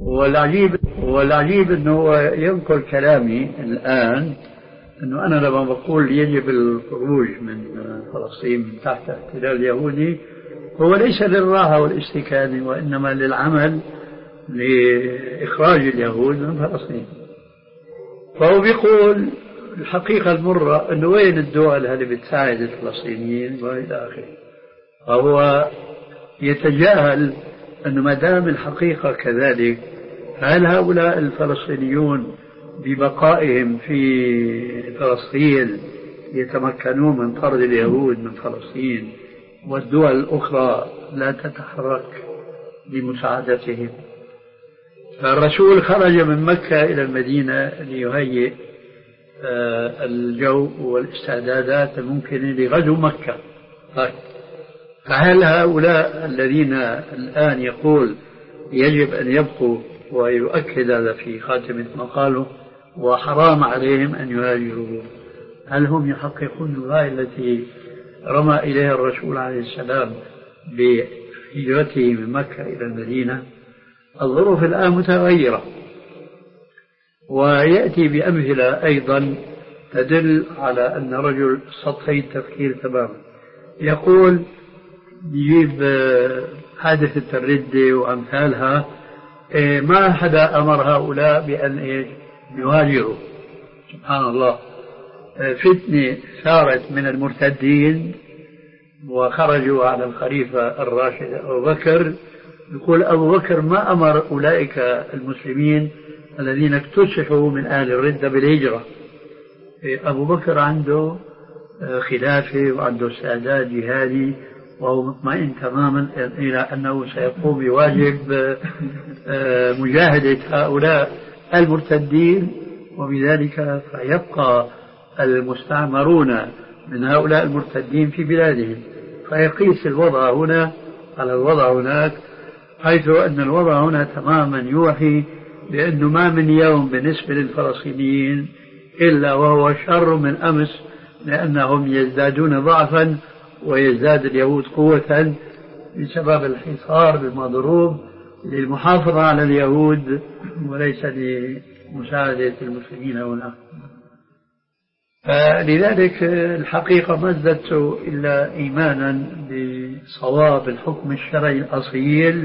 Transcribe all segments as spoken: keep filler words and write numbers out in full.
والعجيب والعجيب أنه هو ينقل كلامي الآن، أنه أنا لما بقول يجب الخروج من فلسطين من تحت احتلال اليهودي هو ليس للراحة والاستكانة، وإنما للعمل لإخراج اليهود من فلسطين. فهو بيقول الحقيقة المرة أنه وين الدول اللي بتساعد الفلسطينيين وإلى آخره. فهو يتجاهل أنه ما دام الحقيقة كذلك، هل هؤلاء الفلسطينيون ببقائهم في فلسطين يتمكنون من طرد اليهود من فلسطين والدول الأخرى لا تتحرك لمساعدتهم؟ فالرسول خرج من مكة إلى المدينة ليهيئ الجو والاستعدادات الممكنة لغزو مكة. فهل هؤلاء الذين الآن يقول يجب أن يبقوا ويؤكد هذا في خاتمة مقاله وحرام عليهم أن يهاجروا، هل هم يحققون الغاية التي رمى إليها الرسول عليه السلام بهجرته من مكة إلى المدينة؟ الظروف الآن متغيرة، ويأتي بأمثلة أيضا تدل على أن رجل سطحي التفكير تماما. يقول يجيب حادثة الردة وأمثالها، ما حدا أمر هؤلاء بأن يهاجروا. سبحان الله، فتنة ثارت من المرتدين وخرجوا على الخليفة الراشد أبو بكر. يقول أبو بكر ما أمر أولئك المسلمين الذين اكتسحوا من أهل الردة بالهجرة. أبو بكر عنده خلافة وعنده استعداد جهادي، وهو مطمئن تماما إلى أنه سيقوم بواجب مجاهدة هؤلاء المرتدين، وبذلك فيبقى المستعمرون من هؤلاء المرتدين في بلادهم. فيقيس الوضع هنا على الوضع هناك، حيث أن الوضع هنا تماما يوحي بأنه ما من يوم بالنسبة للفلسطينيين إلا وهو شر من أمس، لأنهم يزدادون ضعفا ويزداد اليهود قوة بسبب الحصار بالمضروب للمحافظة على اليهود وليس لمساعدة المسلمين هنا. فلذلك الحقيقة ما ازددت إلا إيمانا بصواب الحكم الشرعي الأصيل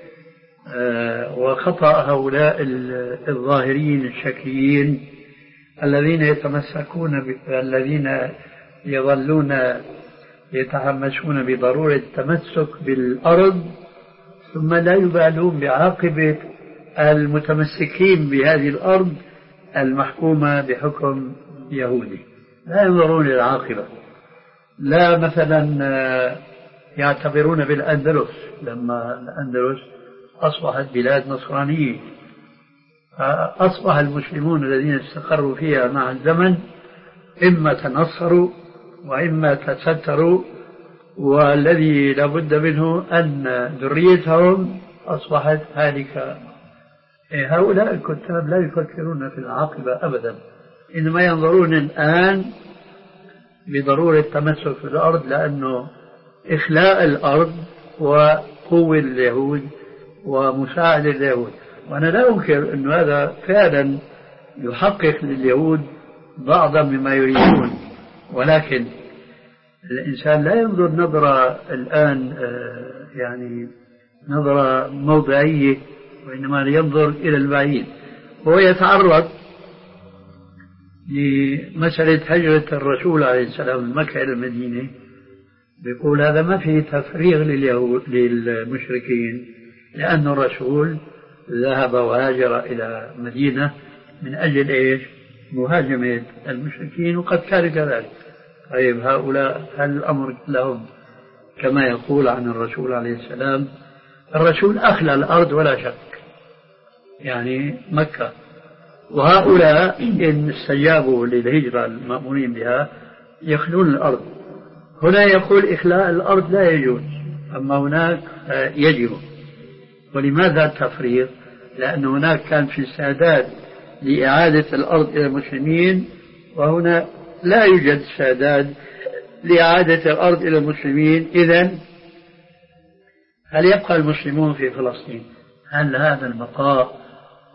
وخطأ هؤلاء الظاهرين الشكليين الذين يتمسكون الذين يظلون يتحمسون بضرورة التمسك بالأرض ثم لا يبالون بعاقبة المتمسكين بهذه الأرض المحكومة بحكم يهودي. لا ينظرون للعاقبة. لا مثلا يعتبرون بالأندلس لما الأندلس أصبحت بلاد نصرانية، أصبح المسلمون الذين استقروا فيها مع الزمن إما تنصروا وإما تستروا، والذي لابد منه أن ذريتهم أصبحت هالكة. هؤلاء الكتاب لا يفكرون في العاقبة أبدا، إنما ينظرون الآن بضرورة التمسك في الأرض، لأنه إخلاء الأرض وقوة اليهود ومساعدة اليهود. وأنا لا أنكر أن هذا فعلا يحقق لليهود بعضا مما يريدون، ولكن الإنسان لا ينظر نظرة الآن يعني نظرة موضعية، وإنما ينظر إلى البعيد. هو يتعرض لمسألة هجرة الرسول عليه السلام من مكة إلى المدينة، بيقول هذا ما فيه تفريغ لليهود للمشركين، لأن الرسول ذهب وهاجر إلى مدينة من أجل إيش؟ مهاجمة المشركين، وقد كان كذلك. طيب هؤلاء هل الأمر لهم كما يقول عن الرسول عليه السلام؟ الرسول أخلى الأرض ولا شك، يعني مكة، وهؤلاء إن استجابوا للهجرة المأمورين بها يخلون الأرض. هنا يقول إخلاء الأرض لا يجوز، أما هناك يجب. ولماذا التفريق؟ لأن هناك كان في استعداد لإعادة الأرض إلى المسلمين، وهنا لا يوجد استعداد لإعادة الأرض إلى المسلمين. إذن هل يبقى المسلمون في فلسطين؟ هل هذا البقاء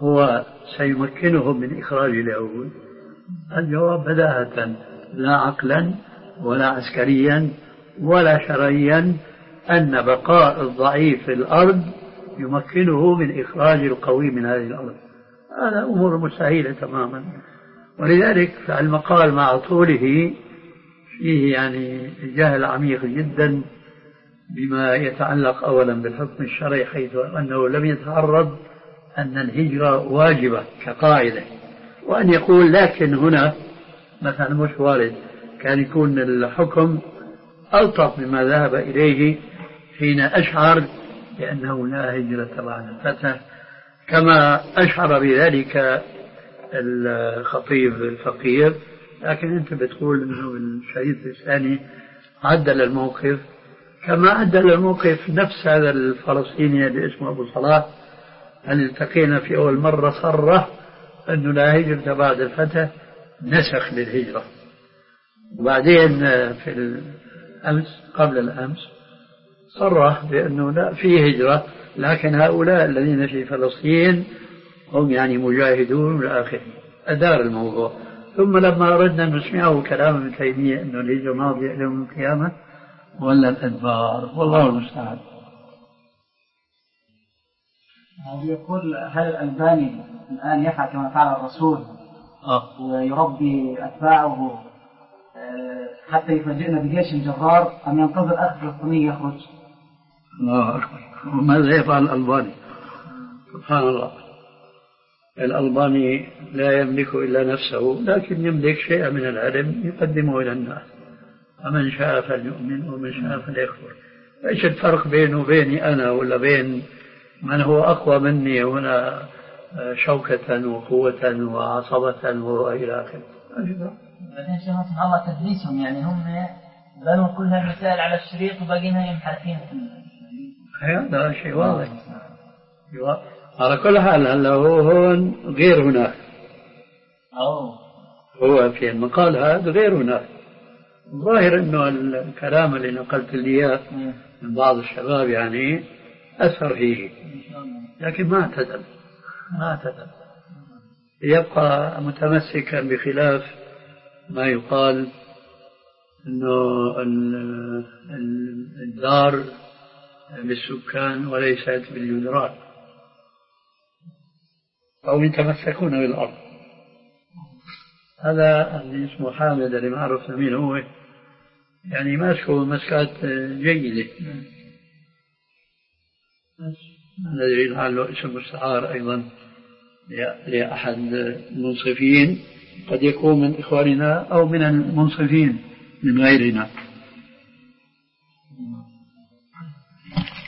هو سيمكنهم من إخراج اليهود؟ الجواب بداهة لا عقلا ولا عسكريا ولا شرعيا أن بقاء الضعيف في الأرض يمكنه من إخراج القوي من هذه الأرض. هذا أمور مستحيلة تماما. ولذلك فالمقال مع طوله فيه يعني جهل عميق جدا بما يتعلق أولا بالحكم الشرعي، حيث أنه لم يتعرض أن الهجرة واجبة كقاعدة، وأن يقول لكن هنا مثلا مش وارد، كان يكون الحكم ألطف مما ذهب إليه حين أشعر بأنه لا هجرة بعد الفتح، كما أشعر بذلك الخطيب الفقير. لكن أنت بتقول أنه الشريط الثاني عدل الموقف، كما عدل الموقف نفس هذا الفلسطيني اللي اسمه أبو صلاح، أن التقينا في أول مرة صرح أنه لا هجرة بعد الفتح، نسخ للهجرة. وبعدين في الأمس قبل الأمس صرح بأنه لا في هجرة، لكن هؤلاء الذين في فلسطين هم يعني مجاهدون والآخر. أدار الموضوع. ثم لما أردنا أن نسمعه كلام ابن تيمية أنه الهجرة ماضية يوم القيامة ولا الأدبار، والله المستعان. يقول هل الألباني الآن يفعل كما فعل الرسول آه. ويربي أتباعه حتى يفاجئنا بجيش جرار، أم ينتظر أخ فلسطيني يخرج؟ الله أكبر. وماذا يفعل الألباني؟ سبحان الله. الألباني لا يملك إلا نفسه، لكن يملك شيئا من العلم يقدمه إلى الناس، فمن شاء فليؤمن ومن شاء فليكفر. ايش الفرق بينه وبيني أنا ولا بين من هو أقوى مني هنا شوكة وقوة وعصبة وإلى آخره؟ بعدين شيخ سبحان الله تدليسهم، يعني هم بنوا كل هالمسائل على الشريط وباقينها ينحرفين. هذا شيء واضح. على كل حال هلا هو هون غير هناك. أوه. هو في المقال هذا غير هناك. ظاهر إنه الكلام اللي نقلت لي إياه من بعض الشباب يعني أثر فيه، لكن ما اعتدل ما اعتدل يبقى متمسكا بخلاف ما يقال إنه الدار بالسكان وليست بالجدران، أو يتمسكون بالأرض. هذا اللي اسمه حامد اللي ما عرفنا مين هو، يعني ماسكه مسكات جيدة، الذي لعله اسم مستعار أيضا لأحد المنصفين، قد يكون من إخواننا أو من المنصفين من غيرنا.